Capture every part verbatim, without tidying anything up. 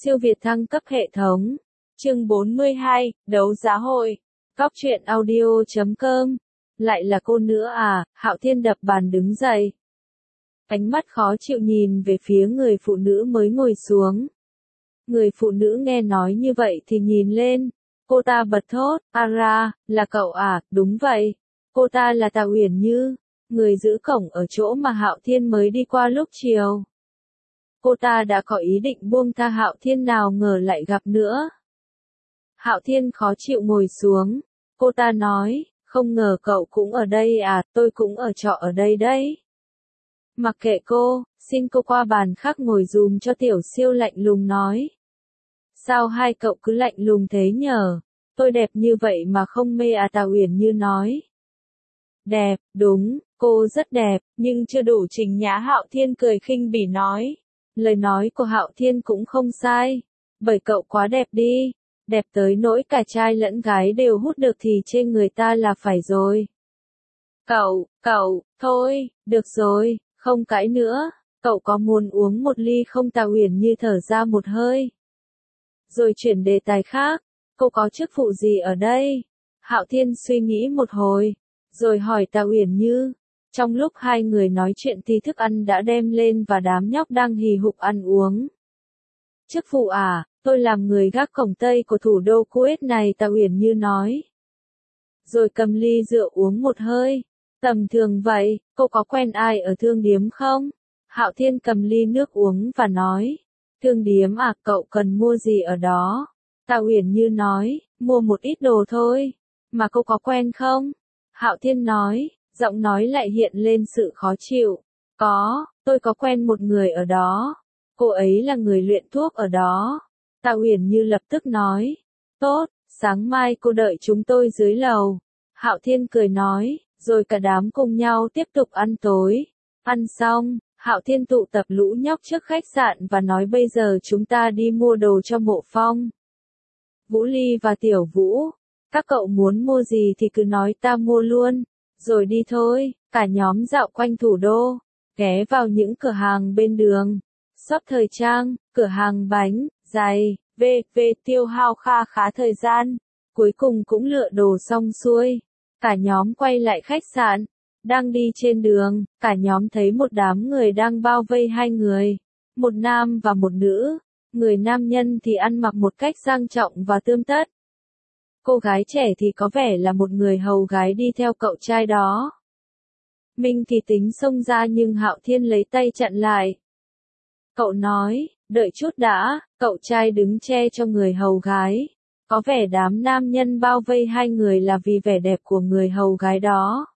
Siêu Việt thăng cấp hệ thống. Chương bốn mươi hai, đấu giá hội. Cóc truyện audio chấm com. Lại là cô nữa à? Hạo Thiên đập bàn đứng dậy. Ánh mắt khó chịu nhìn về phía người phụ nữ mới ngồi xuống. Người phụ nữ nghe nói như vậy thì nhìn lên. Cô ta bật thốt, a ra, là cậu à? Đúng vậy. Cô ta là Tạ Uyển Như, người giữ cổng ở chỗ mà Hạo Thiên mới đi qua lúc chiều. Cô ta đã có ý định buông tha Hạo Thiên, nào ngờ lại gặp nữa. Hạo Thiên khó chịu ngồi xuống. Cô ta nói, không ngờ cậu cũng ở đây à, tôi cũng ở trọ ở đây đấy. Mặc kệ cô, xin cô qua bàn khác ngồi dùm cho. Tiểu Siêu lạnh lùng nói. Sao hai cậu cứ lạnh lùng thế nhờ? Tôi đẹp như vậy mà không mê à? Tạ Uyển Như nói. Đẹp, đúng, cô rất đẹp, nhưng chưa đủ trình nhã. Hạo Thiên cười khinh bỉ nói. Lời nói của Hạo Thiên cũng không sai, bởi cậu quá đẹp đi, đẹp tới nỗi cả trai lẫn gái đều hút được thì trên người ta là phải rồi. Cậu, cậu, thôi, được rồi, không cãi nữa, cậu có muốn uống một ly không? Tạ Uyển Như thở ra một hơi, rồi chuyển đề tài khác. Cô có chức vụ gì ở đây? Hạo Thiên suy nghĩ một hồi, rồi hỏi Tạ Uyển Như. Trong lúc hai người nói chuyện thì thức ăn đã đem lên và đám nhóc đang hì hục ăn uống. Chức vụ à, tôi làm người gác cổng Tây của thủ đô Kuwait này, Tạ Uyển Như nói. Rồi cầm ly rượu uống một hơi. Tầm thường vậy, cô có quen ai ở thương điếm không? Hạo Thiên cầm ly nước uống và nói. Thương điếm à, cậu cần mua gì ở đó? Tạ Uyển Như nói, mua một ít đồ thôi. Mà cô có quen không? Hạo Thiên nói. Giọng nói lại hiện lên sự khó chịu. Có, tôi có quen một người ở đó. Cô ấy là người luyện thuốc ở đó. Tạ Uyển Như lập tức nói. Tốt, sáng mai cô đợi chúng tôi dưới lầu. Hạo Thiên cười nói, rồi cả đám cùng nhau tiếp tục ăn tối. Ăn xong, Hạo Thiên tụ tập lũ nhóc trước khách sạn và nói bây giờ chúng ta đi mua đồ cho Mộ Phong. Vũ Ly và Tiểu Vũ, các cậu muốn mua gì thì cứ nói, ta mua luôn. Rồi đi thôi. Cả nhóm dạo quanh thủ đô, ghé vào những cửa hàng bên đường, shop thời trang, cửa hàng bánh, giày, vê vê tiêu hao kha khá thời gian. Cuối cùng cũng lựa đồ xong xuôi. Cả nhóm quay lại khách sạn. Đang đi trên đường, cả nhóm thấy một đám người đang bao vây hai người. Một nam và một nữ. Người nam nhân thì ăn mặc một cách sang trọng và tươm tất. Cô gái trẻ thì có vẻ là một người hầu gái đi theo cậu trai đó. Minh thì tính xông ra nhưng Hạo Thiên lấy tay chặn lại. Cậu nói, đợi chút đã. Cậu trai đứng che cho người hầu gái. Có vẻ đám nam nhân bao vây hai người là vì vẻ đẹp của người hầu gái đó.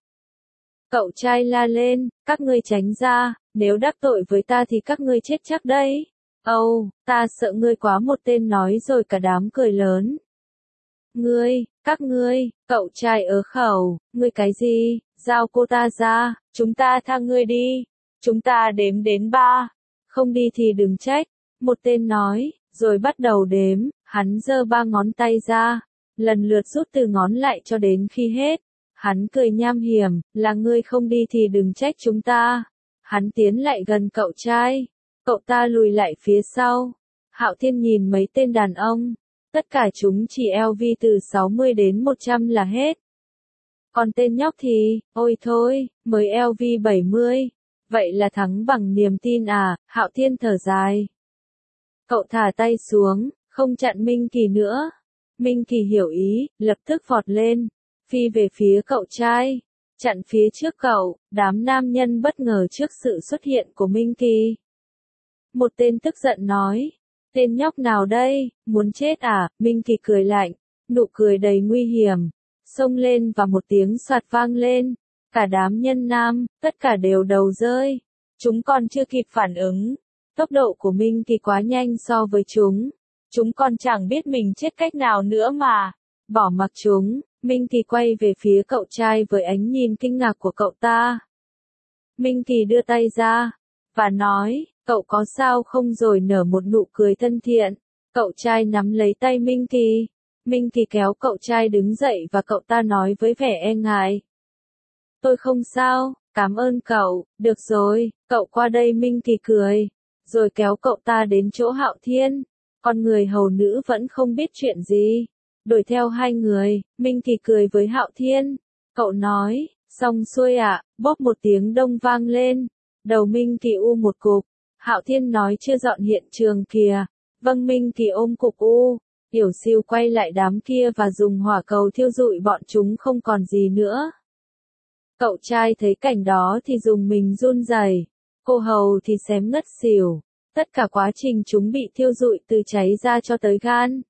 Cậu trai la lên, các ngươi tránh ra, nếu đắc tội với ta thì các ngươi chết chắc đấy. Âu, oh, ta sợ ngươi quá, một tên nói, rồi cả đám cười lớn. Ngươi, các ngươi, cậu trai ớ khẩu, ngươi cái gì, giao cô ta ra, chúng ta tha ngươi đi, chúng ta đếm đến ba, không đi thì đừng trách, một tên nói, rồi bắt đầu đếm, hắn giơ ba ngón tay ra, lần lượt rút từ ngón lại cho đến khi hết, hắn cười nham hiểm, là ngươi không đi thì đừng trách chúng ta, hắn tiến lại gần cậu trai, cậu ta lùi lại phía sau, Hạo Thiên nhìn mấy tên đàn ông. Tất cả chúng chỉ eo vi từ sáu mươi đến một trăm là hết. Còn tên nhóc thì, ôi thôi, mới eo vi bảy mươi. Vậy là thắng bằng niềm tin à? Hạo Thiên thở dài. Cậu thả tay xuống, không chặn Minh Kỳ nữa. Minh Kỳ hiểu ý, lập tức vọt lên, phi về phía cậu trai, chặn phía trước cậu. Đám nam nhân bất ngờ trước sự xuất hiện của Minh Kỳ. Một tên tức giận nói. Tên nhóc nào đây, muốn chết à? Minh Kỳ cười lạnh, nụ cười đầy nguy hiểm, xông lên và một tiếng soạt vang lên. Cả đám nhân nam, tất cả đều đầu rơi. Chúng còn chưa kịp phản ứng. Tốc độ của Minh Kỳ quá nhanh so với chúng. Chúng còn chẳng biết mình chết cách nào nữa mà. Bỏ mặc chúng, Minh Kỳ quay về phía cậu trai với ánh nhìn kinh ngạc của cậu ta. Minh Kỳ đưa tay ra, và nói, cậu có sao không, rồi nở một nụ cười thân thiện. Cậu trai nắm lấy tay Minh Kỳ. Minh Kỳ kéo cậu trai đứng dậy và cậu ta nói với vẻ e ngại. Tôi không sao, cảm ơn cậu, được rồi, cậu qua đây. Minh Kỳ cười, rồi kéo cậu ta đến chỗ Hạo Thiên. Còn người hầu nữ vẫn không biết chuyện gì. Đuổi theo hai người, Minh Kỳ cười với Hạo Thiên. Cậu nói, xong xuôi ạ, bóp một tiếng đông vang lên. Đầu Minh Kỳ u một cục. Hạo Thiên nói chưa dọn hiện trường kìa. Vâng, Minh Kỳ ôm cục u. Tiểu Siêu quay lại đám kia và dùng hỏa cầu thiêu rụi bọn chúng không còn gì nữa. Cậu trai thấy cảnh đó thì dùng mình run rẩy, cô hầu thì xém ngất xỉu. Tất cả quá trình chúng bị thiêu rụi từ cháy da cho tới gan,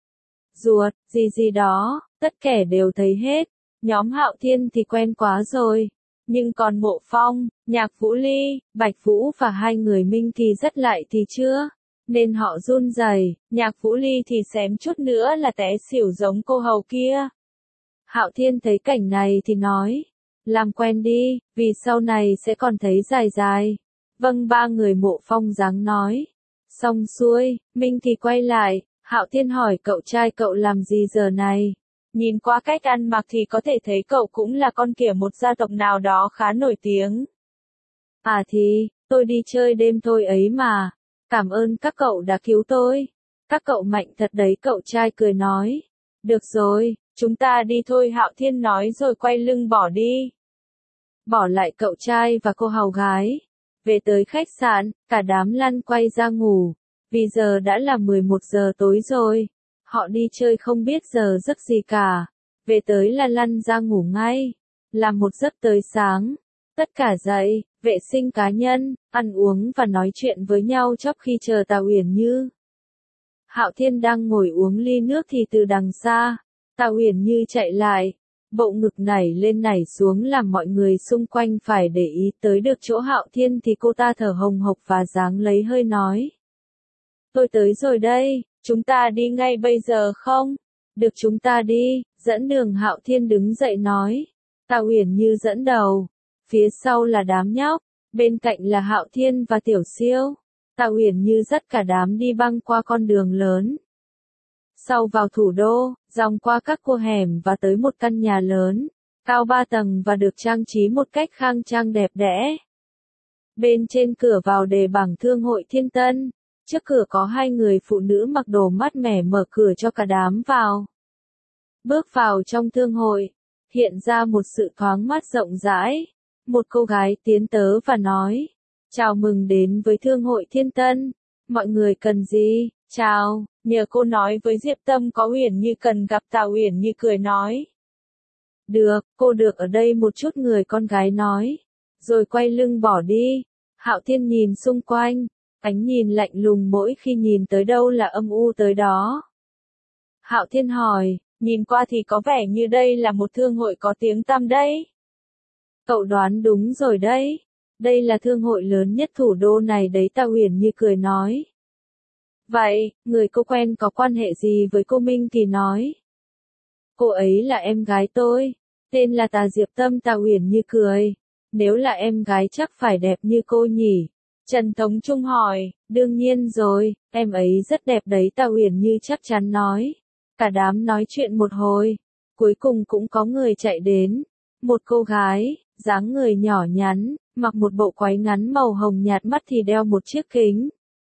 ruột, gì gì đó, tất kẻ đều thấy hết. Nhóm Hạo Thiên thì quen quá rồi. Nhưng còn Mộ Phong, Nhạc Vũ Ly, Bạch Vũ và hai người Minh Kỳ rất lại thì chưa. Nên họ run rẩy. Nhạc Vũ Ly thì xém chút nữa là té xỉu giống cô hầu kia. Hạo Thiên thấy cảnh này thì nói, làm quen đi, vì sau này sẽ còn thấy dài dài. Vâng, ba người Mộ Phong dáng nói. Xong xuôi, Minh Kỳ quay lại, Hạo Thiên hỏi cậu trai cậu làm gì giờ này. Nhìn qua cách ăn mặc thì có thể thấy cậu cũng là con kia một gia tộc nào đó khá nổi tiếng. À thì, tôi đi chơi đêm thôi ấy mà. Cảm ơn các cậu đã cứu tôi. Các cậu mạnh thật đấy, cậu trai cười nói. Được rồi, chúng ta đi thôi, Hạo Thiên nói rồi quay lưng bỏ đi. Bỏ lại cậu trai và cô hầu gái. Về tới khách sạn, cả đám lăn quay ra ngủ. Vì giờ đã là mười một giờ tối rồi. Họ đi chơi không biết giờ giấc gì cả. Về tới là lăn ra ngủ ngay. Làm một giấc tới sáng. Tất cả dậy, vệ sinh cá nhân, ăn uống và nói chuyện với nhau trước khi chờ Tào Uyển Như. Hạo Thiên đang ngồi uống ly nước thì từ đằng xa, Tào Uyển Như chạy lại. Bộ ngực nảy lên nảy xuống làm mọi người xung quanh phải để ý tới được chỗ Hạo Thiên thì cô ta thở hồng hộc và dáng lấy hơi nói. Tôi tới rồi đây, chúng ta đi ngay bây giờ không? Được, chúng ta đi, dẫn đường. Hạo Thiên đứng dậy nói. Tào Uyển Như dẫn đầu, phía sau là đám nhóc, bên cạnh là Hạo Thiên và Tiểu Siêu. Tào Uyển Như dắt cả đám đi băng qua con đường lớn. Sau vào thủ đô, dòng qua các cô hẻm và tới một căn nhà lớn, cao ba tầng và được trang trí một cách khang trang đẹp đẽ. Bên trên cửa vào đề bảng Thương hội Thiên Tân, trước cửa có hai người phụ nữ mặc đồ mát mẻ mở cửa cho cả đám vào. Bước vào trong thương hội, hiện ra một sự thoáng mát rộng rãi. Một cô gái tiến tới và nói, chào mừng đến với Thương hội Thiên Tân, mọi người cần gì? Chào, nhờ cô nói với Diệp Tâm có Uyển Như cần gặp. Tào Uyển Như cười nói. Được, cô được ở đây một chút, người con gái nói. Rồi quay lưng bỏ đi. Hạo Thiên nhìn xung quanh, ánh nhìn lạnh lùng mỗi khi nhìn tới đâu là âm u tới đó. Hạo Thiên hỏi, nhìn qua thì có vẻ như đây là một thương hội có tiếng tăm đấy. Cậu đoán đúng rồi đấy. Đây là thương hội lớn nhất thủ đô này đấy, Tào Uyển Như cười nói. Vậy, người cô quen có quan hệ gì với cô? Minh Kỳ nói. Cô ấy là em gái tôi, tên là Tà Diệp Tâm. Tào Uyển Như cười. Nếu là em gái chắc phải đẹp như cô nhỉ? Trần Thống Trung hỏi. Đương nhiên rồi, em ấy rất đẹp đấy, Tào Uyển Như chắc chắn nói. Cả đám nói chuyện một hồi, cuối cùng cũng có người chạy đến. Một cô gái, dáng người nhỏ nhắn, mặc một bộ váy ngắn màu hồng nhạt, mắt thì đeo một chiếc kính.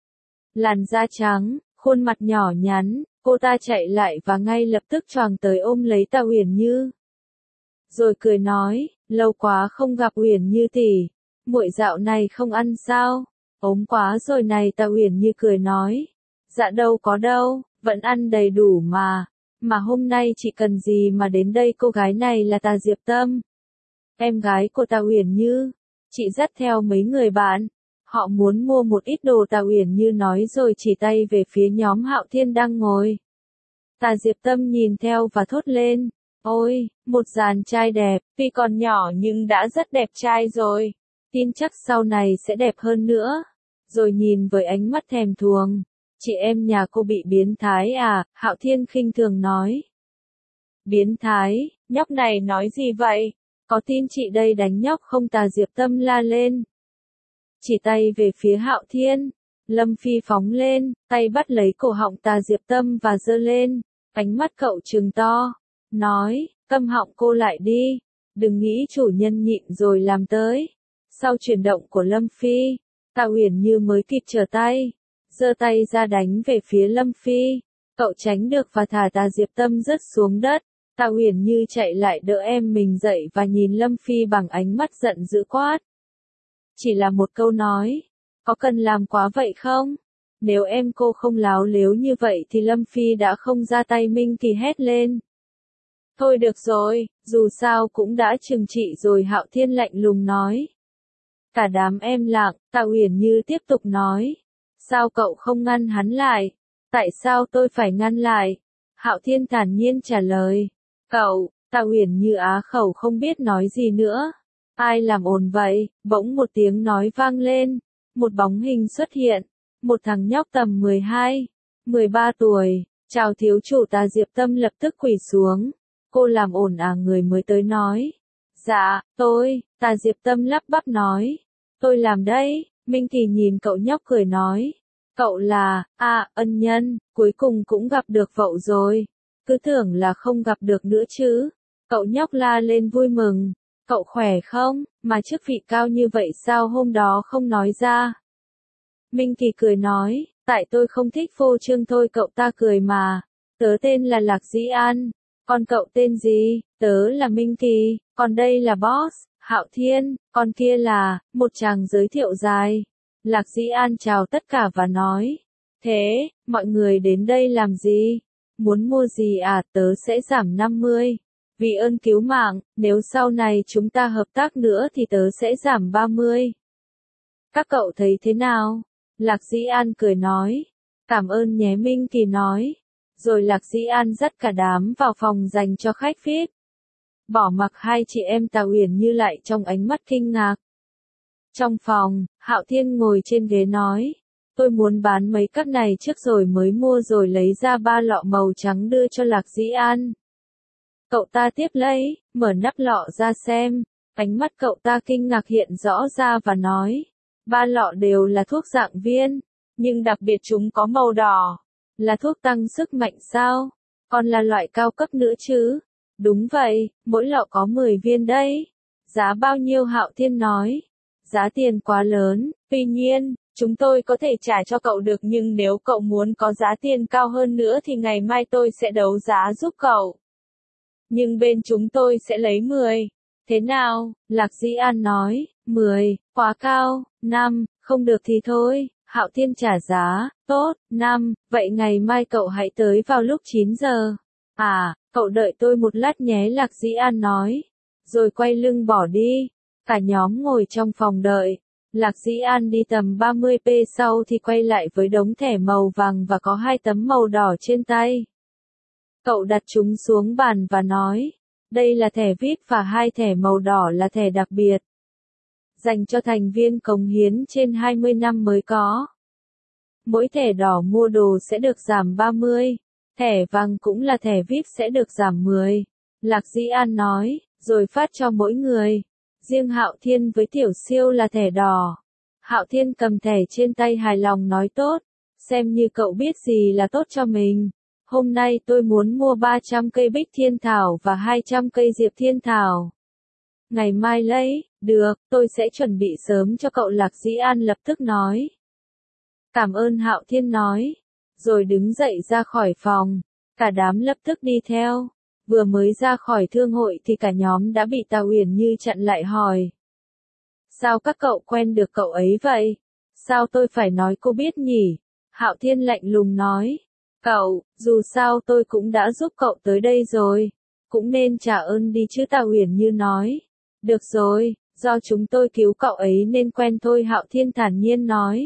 Làn da trắng, khuôn mặt nhỏ nhắn, cô ta chạy lại và ngay lập tức choàng tới ôm lấy Tào Uyển Như. Rồi cười nói, lâu quá không gặp Uyển Như tỷ, muội dạo này không ăn sao? Ốm quá rồi này, Tào Uyển Như cười nói. Dạ đâu có đâu, vẫn ăn đầy đủ mà. Mà hôm nay chị cần gì mà đến đây? Cô gái này là Tà Diệp Tâm, em gái của Tào Uyển Như. Chị dắt theo mấy người bạn. Họ muốn mua một ít đồ, Tào Uyển Như nói rồi chỉ tay về phía nhóm Hạo Thiên đang ngồi. Tà Diệp Tâm nhìn theo và thốt lên. Ôi, một dàn trai đẹp, tuy còn nhỏ nhưng đã rất đẹp trai rồi. Tin chắc sau này sẽ đẹp hơn nữa. Rồi nhìn với ánh mắt thèm thuồng. Chị em nhà cô bị biến thái à? Hạo Thiên khinh thường nói. Biến thái, nhóc này nói gì vậy? Có tin chị đây đánh nhóc không? Tà Diệp Tâm la lên. Chỉ tay về phía Hạo Thiên. Lâm Phi phóng lên, tay bắt lấy cổ họng Tà Diệp Tâm và giơ lên. Ánh mắt cậu trừng to. Nói, câm họng cô lại đi. Đừng nghĩ chủ nhân nhịn rồi làm tới. Sau chuyển động của Lâm Phi, Tào Uyển Như mới kịp trở tay. giơ tay ra đánh về phía Lâm Phi. Cậu tránh được và thả Tà Diệp Tâm rớt xuống đất. Tạ Uyển Như chạy lại đỡ em mình dậy và nhìn Lâm Phi bằng ánh mắt giận dữ quát. Chỉ là một câu nói, có cần làm quá vậy không? Nếu em cô không láo lếu như vậy thì Lâm Phi đã không ra tay. Minh Kỳ hét lên. Thôi được rồi, dù sao cũng đã trừng trị rồi. Hạo Thiên lạnh lùng nói. Cả đám em lặng, Tạ Uyển Như tiếp tục nói. Sao cậu không ngăn hắn lại? Tại sao tôi phải ngăn lại? Hạo Thiên thản nhiên trả lời. Cậu, Tạ Uyển Như á khẩu không biết nói gì nữa. Ai làm ồn vậy? Bỗng một tiếng nói vang lên. Một bóng hình xuất hiện. Một thằng nhóc tầm mười hai, mười ba tuổi. Chào thiếu chủ. Tà Diệp Tâm lập tức quỳ xuống. Cô làm ồn à? Người mới tới nói. Dạ, tôi, Tà Diệp Tâm lắp bắp nói. Tôi làm đây. Minh Kỳ nhìn cậu nhóc cười nói. Cậu là, à, ân nhân, cuối cùng cũng gặp được cậu rồi. Cứ tưởng là không gặp được nữa chứ. Cậu nhóc la lên vui mừng. Cậu khỏe không? Mà chức vị cao như vậy sao hôm đó không nói ra? Minh Kỳ cười nói, tại tôi không thích phô trương thôi. Cậu ta cười mà. Tớ tên là Lạc Dĩ An. Còn cậu tên gì? Tớ là Minh Kỳ. Còn đây là boss, Hạo Thiên. Còn kia là, một chàng giới thiệu dài. Lạc Dĩ An chào tất cả và nói. Thế, mọi người đến đây làm gì? Muốn mua gì à? Tớ sẽ giảm năm mươi. Vì ơn cứu mạng, nếu sau này chúng ta hợp tác nữa thì tớ sẽ giảm ba mươi. Các cậu thấy thế nào? Lạc Dĩ An cười nói. Cảm ơn nhé. Minh Kỳ nói. Rồi Lạc Dĩ An dắt cả đám vào phòng dành cho khách vi ai pi. Bỏ mặc hai chị em Tạ Uyển Như lại trong ánh mắt kinh ngạc. Trong phòng, Hạo Thiên ngồi trên ghế nói. Tôi muốn bán mấy cặp này trước rồi mới mua. Rồi lấy ra ba lọ màu trắng đưa cho Lạc Dĩ An. Cậu ta tiếp lấy, mở nắp lọ ra xem. Ánh mắt cậu ta kinh ngạc hiện rõ ra và nói. Ba lọ đều là thuốc dạng viên. Nhưng đặc biệt chúng có màu đỏ. Là thuốc tăng sức mạnh sao? Còn là loại cao cấp nữa chứ? Đúng vậy, mỗi lọ có mười viên đấy. Giá bao nhiêu? Hạo Thiên nói. Giá tiền quá lớn, tuy nhiên, chúng tôi có thể trả cho cậu được, nhưng nếu cậu muốn có giá tiền cao hơn nữa thì ngày mai tôi sẽ đấu giá giúp cậu. Nhưng bên chúng tôi sẽ lấy mười. Thế nào? Lạc Dĩ An nói. mười, quá cao. năm, không được thì thôi. Hạo Thiên trả giá. Tốt, năm, vậy ngày mai cậu hãy tới vào lúc chín giờ. À, cậu đợi tôi một lát nhé. Lạc Dĩ An nói. Rồi quay lưng bỏ đi. Cả nhóm ngồi trong phòng đợi. Lạc Dĩ An đi tầm ba mươi phút sau thì quay lại với đống thẻ màu vàng và có hai tấm màu đỏ trên tay. Cậu đặt chúng xuống bàn và nói. Đây là thẻ vi ai pi và hai thẻ màu đỏ là thẻ đặc biệt. Dành cho thành viên cống hiến trên hai mươi năm mới có. Mỗi thẻ đỏ mua đồ sẽ được giảm ba mươi. Thẻ vàng cũng là thẻ vi ai pi sẽ được giảm mười. Lạc Dĩ An nói, rồi phát cho mỗi người. Riêng Hạo Thiên với Tiểu Siêu là thẻ đỏ. Hạo Thiên cầm thẻ trên tay hài lòng nói tốt. Xem như cậu biết gì là tốt cho mình. Hôm nay tôi muốn mua ba trăm cây Bích Thiên Thảo và hai trăm cây Diệp Thiên Thảo. Ngày mai lấy, được, tôi sẽ chuẩn bị sớm cho cậu. Lạc Dĩ An lập tức nói. Cảm ơn. Hạo Thiên nói. Rồi đứng dậy ra khỏi phòng. Cả đám lập tức đi theo. Vừa mới ra khỏi thương hội thì cả nhóm đã bị Tạ Uyển Như chặn lại hỏi. Sao các cậu quen được cậu ấy vậy? Sao tôi phải nói cô biết nhỉ? Hạo Thiên lạnh lùng nói. Cậu, dù sao tôi cũng đã giúp cậu tới đây rồi. Cũng nên trả ơn đi chứ. Tạ Uyển Như nói. Được rồi, do chúng tôi cứu cậu ấy nên quen thôi. Hạo Thiên thản nhiên nói.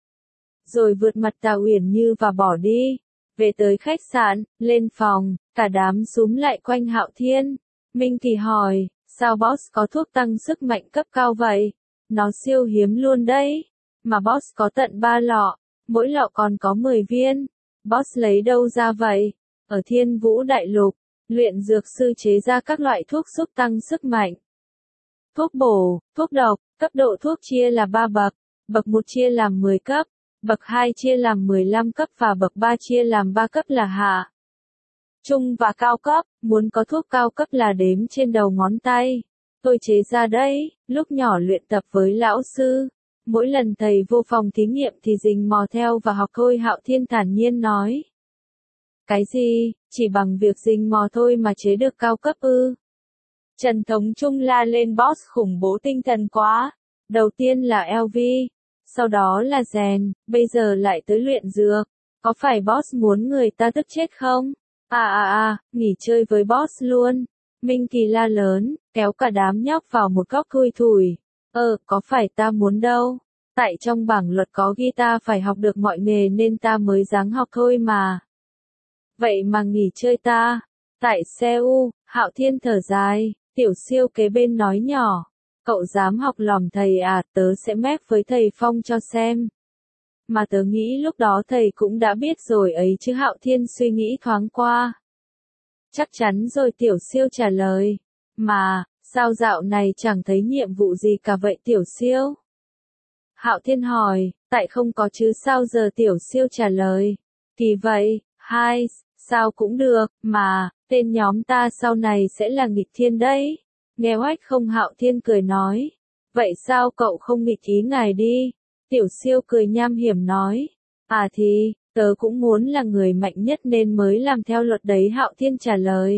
Rồi vượt mặt Tạ Uyển Như và bỏ đi. Về tới khách sạn, lên phòng, cả đám xúm lại quanh Hạo Thiên. Minh Kỳ hỏi, sao boss có thuốc tăng sức mạnh cấp cao vậy? Nó siêu hiếm luôn đấy. Mà boss có tận ba lọ, mỗi lọ còn có mười viên. Boss lấy đâu ra vậy? Ở Thiên Vũ Đại Lục, luyện dược sư chế ra các loại thuốc giúp tăng sức mạnh. Thuốc bổ, thuốc độc, cấp độ thuốc chia là ba bậc. Bậc một chia làm mười cấp. Bậc hai chia làm mười lăm cấp và bậc ba chia làm ba cấp là hạ, trung và cao cấp. Muốn có thuốc cao cấp là đếm trên đầu ngón tay. Tôi chế ra đấy, lúc nhỏ luyện tập với lão sư. Mỗi lần thầy vô phòng thí nghiệm thì rình mò theo và học thôi, Hạo Thiên thản nhiên nói. Cái gì, chỉ bằng việc rình mò thôi mà chế được cao cấp ư? Trần Thống Trung la lên, boss khủng bố tinh thần quá. Đầu tiên là lờ vê, sau đó là rèn, bây giờ lại tới luyện dược. Có phải boss muốn người ta tức chết không? À à à, nghỉ chơi với boss luôn. Minh Kỳ la lớn, kéo cả đám nhóc vào một góc thui thủi. Ờ, có phải ta muốn đâu. Tại trong bảng luật có ghi ta phải học được mọi nghề nên ta mới dáng học thôi mà. Vậy mà nghỉ chơi ta. Tại xê u, Hạo Thiên thở dài, Tiểu Siêu kế bên nói nhỏ. Cậu dám học lỏm thầy à, tớ sẽ mép với thầy Phong cho xem. Mà tớ nghĩ lúc đó thầy cũng đã biết rồi ấy chứ, Hạo Thiên suy nghĩ thoáng qua. Chắc chắn rồi, Tiểu Siêu trả lời. Mà, sao dạo này chẳng thấy nhiệm vụ gì cả vậy Tiểu Siêu? Hạo Thiên hỏi, tại không có chứ sao giờ, Tiểu Siêu trả lời. Kỳ vậy, hai, sao cũng được, mà, tên nhóm ta sau này sẽ là nghịch thiên đấy. Nghe oách không, Hạo Thiên cười nói. Vậy sao cậu không nghịch ý ngài đi? Tiểu Siêu cười nham hiểm nói. À thì, tớ cũng muốn là người mạnh nhất nên mới làm theo luật đấy, Hạo Thiên trả lời.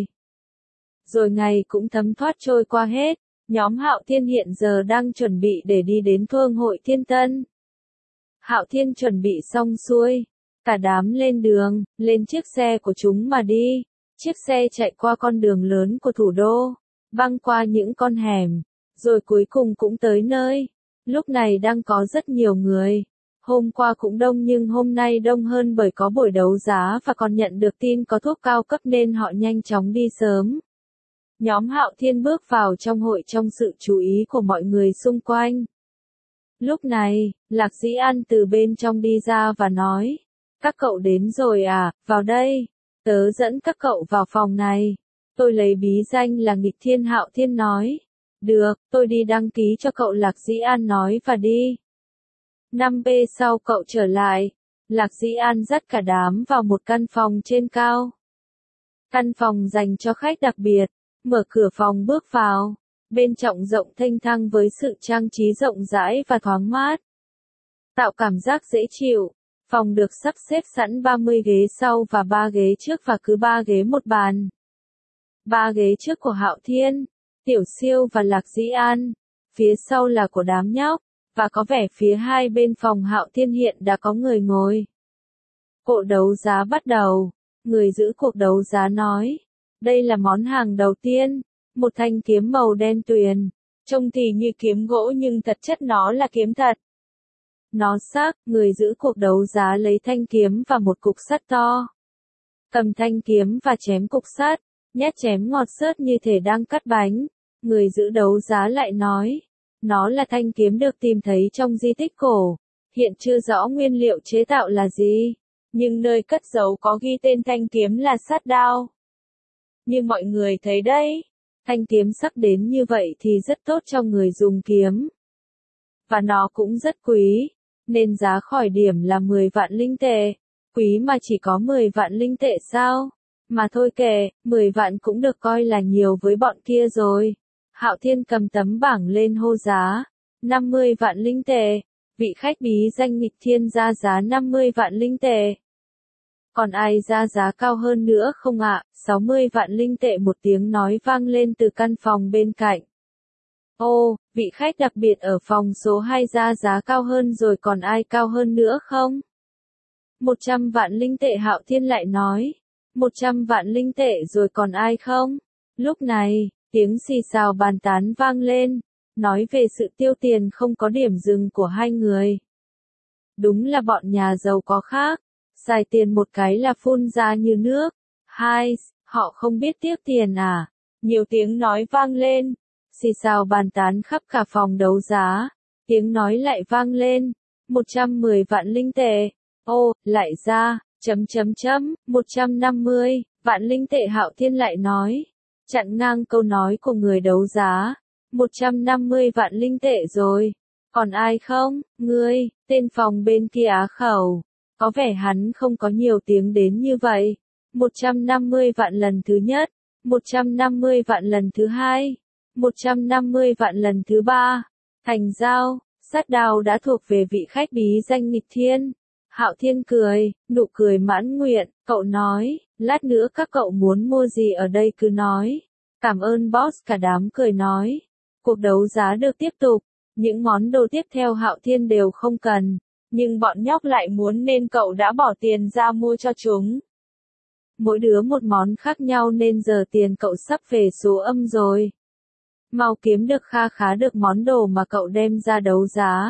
Rồi ngày cũng thấm thoát trôi qua hết, nhóm Hạo Thiên hiện giờ đang chuẩn bị để đi đến Thương hội Thiên Tân. Hạo Thiên chuẩn bị xong xuôi, cả đám lên đường, lên chiếc xe của chúng mà đi. Chiếc xe chạy qua con đường lớn của thủ đô, băng qua những con hẻm, rồi cuối cùng cũng tới nơi. Lúc này đang có rất nhiều người. Hôm qua cũng đông nhưng hôm nay đông hơn bởi có buổi đấu giá và còn nhận được tin có thuốc cao cấp nên họ nhanh chóng đi sớm. Nhóm Hạo Thiên bước vào trong hội trong sự chú ý của mọi người xung quanh. Lúc này, Lạc Dĩ An từ bên trong đi ra và nói, các cậu đến rồi à, vào đây, tớ dẫn các cậu vào phòng này. Tôi lấy bí danh là Nghịch Thiên, Hạo Thiên nói. Được, tôi đi đăng ký cho cậu, Lạc Dĩ An nói và đi. năm B sau cậu trở lại, Lạc Dĩ An dắt cả đám vào một căn phòng trên cao. Căn phòng dành cho khách đặc biệt, mở cửa phòng bước vào, bên trong rộng thênh thang với sự trang trí rộng rãi và thoáng mát. Tạo cảm giác dễ chịu, phòng được sắp xếp sẵn ba mươi ghế sau và ba ghế trước và cứ ba ghế một bàn. Ba ghế trước của Hạo Thiên, Tiểu Siêu và Lạc Dĩ An, phía sau là của đám nhóc, và có vẻ phía hai bên phòng Hạo Thiên hiện đã có người ngồi. Cuộc đấu giá bắt đầu, người giữ cuộc đấu giá nói, đây là món hàng đầu tiên, một thanh kiếm màu đen tuyền, trông thì như kiếm gỗ nhưng thật chất nó là kiếm thật. Nó sắc, người giữ cuộc đấu giá lấy thanh kiếm và một cục sắt to. Cầm thanh kiếm và chém cục sắt, nhát chém ngọt xớt như thể đang cắt bánh. Người giữ đấu giá lại nói, nó là thanh kiếm được tìm thấy trong di tích cổ, hiện chưa rõ nguyên liệu chế tạo là gì, nhưng nơi cất giấu có ghi tên thanh kiếm là sát đao. Như mọi người thấy đấy, thanh kiếm sắc đến như vậy thì rất tốt cho người dùng kiếm. Và nó cũng rất quý, nên giá khởi điểm là mười vạn linh tệ. Quý mà chỉ có mười vạn linh tệ sao? Mà thôi kệ, mười vạn cũng được coi là nhiều với bọn kia rồi. Hạo Thiên cầm tấm bảng lên hô giá, năm mươi vạn linh tệ. Vị khách bí danh Nghịch Thiên ra giá năm mươi vạn linh tệ. Còn ai ra giá cao hơn nữa không ạ? sáu mươi vạn linh tệ, một tiếng nói vang lên từ căn phòng bên cạnh. Ô, vị khách đặc biệt ở phòng số hai ra giá cao hơn rồi, còn ai cao hơn nữa không? một trăm vạn linh tệ, Hạo Thiên lại nói. một trăm vạn linh tệ rồi, còn ai không? Lúc này, tiếng xì xào bàn tán vang lên, nói về sự tiêu tiền không có điểm dừng của hai người. Đúng là bọn nhà giàu có khác, xài tiền một cái là phun ra như nước. Hai, họ không biết tiếc tiền à? Nhiều tiếng nói vang lên, xì xào bàn tán khắp cả phòng đấu giá. Tiếng nói lại vang lên, một trăm mười vạn linh tệ. Ô, lại ra, chấm chấm chấm, một trăm năm mươi vạn linh tệ, Hạo Thiên lại nói. Chặn ngang câu nói của người đấu giá. một trăm năm mươi vạn linh tệ rồi. Còn ai không? Ngươi, tên phòng bên kia á khẩu. Có vẻ hắn không có nhiều tiếng đến như vậy. một trăm năm mươi vạn lần thứ nhất. một trăm năm mươi vạn lần thứ hai. một trăm năm mươi vạn lần thứ ba. Thành giao, Sát đao đã thuộc về vị khách bí danh nghịch thiên. Hạo Thiên cười, nụ cười mãn nguyện, cậu nói, lát nữa các cậu muốn mua gì ở đây cứ nói. Cảm ơn boss, cả đám cười nói. Cuộc đấu giá được tiếp tục, những món đồ tiếp theo Hạo Thiên đều không cần, nhưng bọn nhóc lại muốn nên cậu đã bỏ tiền ra mua cho chúng. Mỗi đứa một món khác nhau nên giờ tiền cậu sắp về số âm rồi. Mau kiếm được kha khá được món đồ mà cậu đem ra đấu giá.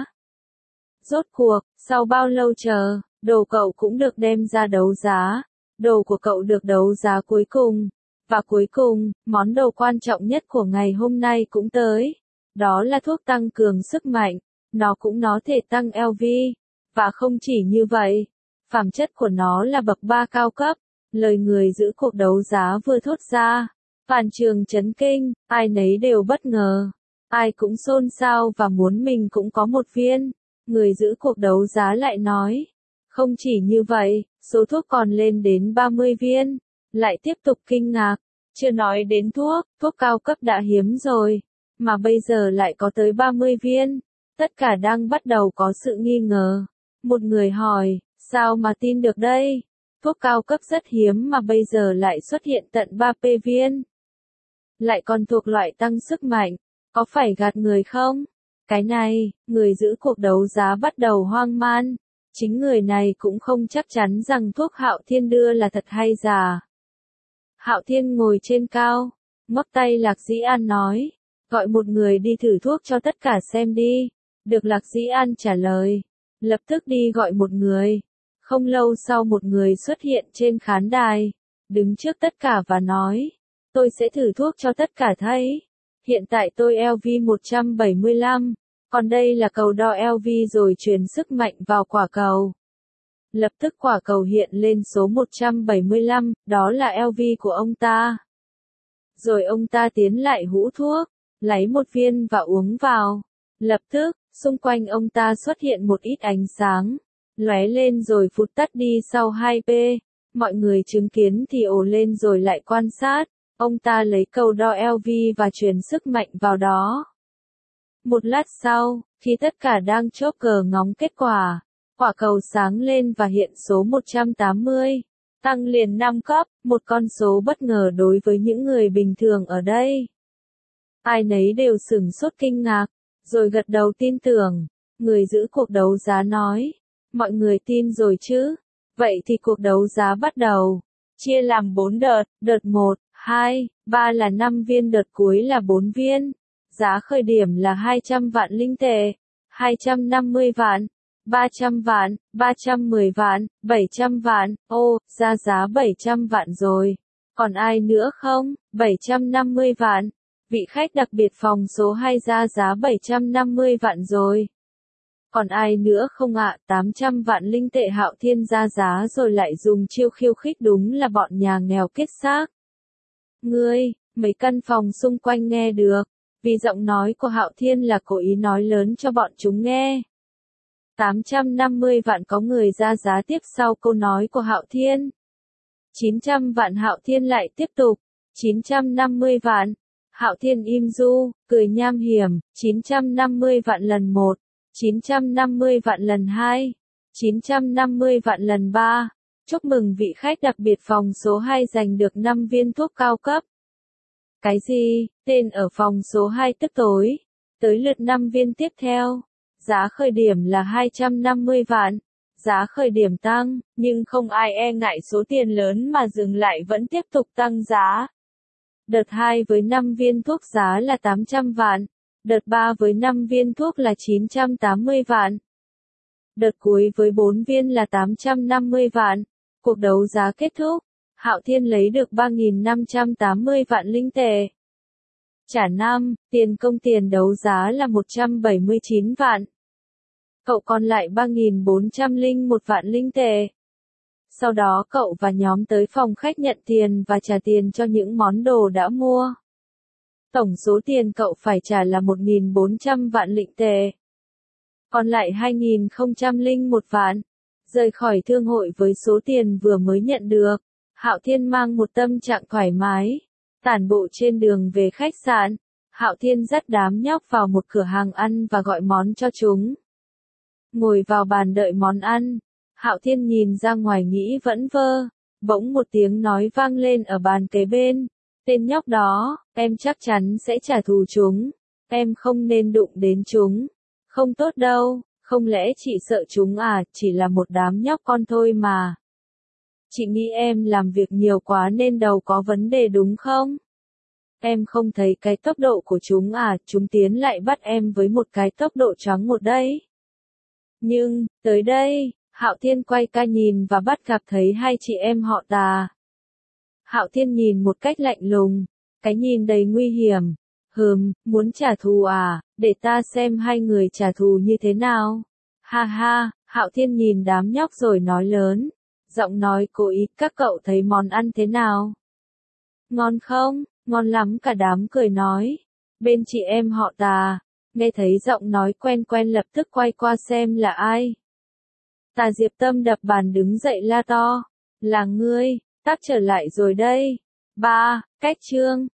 Rốt cuộc, sau bao lâu chờ, đồ cậu cũng được đem ra đấu giá. Đồ của cậu được đấu giá cuối cùng. Và cuối cùng, món đồ quan trọng nhất của ngày hôm nay cũng tới. Đó là thuốc tăng cường sức mạnh. Nó cũng nó thể tăng lờ vê. Và không chỉ như vậy, phẩm chất của nó là bậc ba cao cấp. Lời người giữ cuộc đấu giá vừa thốt ra. Toàn trường chấn kinh, ai nấy đều bất ngờ. Ai cũng xôn xao và muốn mình cũng có một viên. Người giữ cuộc đấu giá lại nói. Không chỉ như vậy, số thuốc còn lên đến ba mươi viên. Lại tiếp tục kinh ngạc. Chưa nói đến thuốc, thuốc cao cấp đã hiếm rồi. Mà bây giờ lại có tới ba mươi viên. Tất cả đang bắt đầu có sự nghi ngờ. Một người hỏi, sao mà tin được đây? Thuốc cao cấp rất hiếm mà bây giờ lại xuất hiện tận ba mươi viên. Lại còn thuộc loại tăng sức mạnh. Có phải gạt người không? Cái này, người giữ cuộc đấu giá bắt đầu hoang man. Chính người này cũng không chắc chắn rằng thuốc Hạo Thiên đưa là thật hay giả. Hạo Thiên ngồi trên cao, ngoắc tay Lạc Dĩ An nói, gọi một người đi thử thuốc cho tất cả xem đi. Được Lạc Dĩ An trả lời, lập tức đi gọi một người. Không lâu sau một người xuất hiện trên khán đài, đứng trước tất cả và nói, tôi sẽ thử thuốc cho tất cả thấy. Hiện tại tôi lờ vê một trăm bảy mươi lăm, còn đây là cầu đo lờ vê rồi truyền sức mạnh vào quả cầu. Lập tức quả cầu hiện lên số một trăm bảy mươi lăm, đó là lờ vê của ông ta. Rồi ông ta tiến lại hũ thuốc, lấy một viên và uống vào. Lập tức, xung quanh ông ta xuất hiện một ít ánh sáng, lóe lên rồi phụt tắt đi sau hai giây. Mọi người chứng kiến thì ồ lên rồi lại quan sát. Ông ta lấy cầu đo lờ vê và truyền sức mạnh vào đó. Một lát sau, khi tất cả đang chốt cờ ngóng kết quả, quả cầu sáng lên và hiện số một trăm tám mươi, tăng liền năm cấp, một con số bất ngờ đối với những người bình thường ở đây. Ai nấy đều sửng sốt kinh ngạc, rồi gật đầu tin tưởng. Người giữ cuộc đấu giá nói, mọi người tin rồi chứ? Vậy thì cuộc đấu giá bắt đầu. Chia làm bốn đợt, đợt một, hai, ba là năm viên, đợt cuối là bốn viên. Giá khởi điểm là hai trăm vạn linh tệ, hai trăm năm mươi vạn, ba trăm vạn, ba trăm mười vạn, bảy trăm vạn. Ô, ra giá bảy trăm vạn rồi. Còn ai nữa không? bảy trăm năm mươi vạn. Vị khách đặc biệt phòng số hai ra giá bảy trăm năm mươi vạn rồi. Còn ai nữa không ạ? tám trăm vạn linh tệ. Hạo Thiên ra giá rồi lại dùng chiêu khiêu khích, đúng là bọn nhà nghèo kết xác. Ngươi, mấy căn phòng xung quanh nghe được, vì giọng nói của Hạo Thiên là cố ý nói lớn cho bọn chúng nghe. tám trăm năm mươi vạn. Có người ra giá tiếp sau câu nói của Hạo Thiên. chín trăm vạn. Hạo Thiên lại tiếp tục. chín trăm năm mươi vạn. Hạo Thiên im du, cười nham hiểm. chín trăm năm mươi vạn lần một. chín trăm năm mươi vạn lần hai. chín trăm năm mươi vạn lần ba. Chúc mừng vị khách đặc biệt phòng số hai giành được năm viên thuốc cao cấp. Cái gì? Tên ở phòng số hai tức tối. Tới lượt năm viên tiếp theo. Giá khởi điểm là hai trăm năm mươi vạn. Giá khởi điểm tăng, nhưng không ai e ngại số tiền lớn mà dừng lại vẫn tiếp tục tăng giá. Đợt hai với năm viên thuốc giá là tám trăm vạn. Đợt ba với năm viên thuốc là chín trăm tám mươi vạn. Đợt cuối với bốn viên là tám trăm năm mươi vạn. Cuộc đấu giá kết thúc. Hạo Thiên lấy được ba nghìn năm trăm tám mươi vạn linh tệ. Trả năm, tiền công tiền đấu giá là một trăm bảy mươi chín vạn. Cậu còn lại ba nghìn bốn trăm lẻ một vạn linh tệ. Sau đó cậu và nhóm tới phòng khách nhận tiền và trả tiền cho những món đồ đã mua. Tổng số tiền cậu phải trả là một nghìn bốn trăm vạn linh tệ. Còn lại hai nghìn không trăm lẻ một vạn. Rời khỏi thương hội với số tiền vừa mới nhận được, Hạo Thiên mang một tâm trạng thoải mái, tản bộ trên đường về khách sạn. Hạo Thiên dắt đám nhóc vào một cửa hàng ăn và gọi món cho chúng. Ngồi vào bàn đợi món ăn, Hạo Thiên nhìn ra ngoài nghĩ vẫn vơ, bỗng một tiếng nói vang lên ở bàn kế bên. Tên nhóc đó, em chắc chắn sẽ trả thù chúng, em không nên đụng đến chúng. Không tốt đâu, không lẽ chị sợ chúng à, chỉ là một đám nhóc con thôi mà. Chị nghĩ em làm việc nhiều quá nên đầu có vấn đề đúng không? Em không thấy cái tốc độ của chúng à, chúng tiến lại bắt em với một cái tốc độ choáng ngợp đấy. Nhưng, tới đây, Hạo Thiên quay ca nhìn và bắt gặp thấy hai chị em họ Tà. Hạo Thiên nhìn một cách lạnh lùng, cái nhìn đầy nguy hiểm. Hừm, muốn trả thù à, để ta xem hai người trả thù như thế nào. Ha ha, Hạo Thiên nhìn đám nhóc rồi nói lớn, giọng nói cố ý, các cậu thấy món ăn thế nào? Ngon không? Ngon lắm, cả đám cười nói. Bên chị em họ Tà, nghe thấy giọng nói quen quen lập tức quay qua xem là ai. Tà Diệp Tâm đập bàn đứng dậy la to, là ngươi, tắt trở lại rồi đây. Ba, cách chương.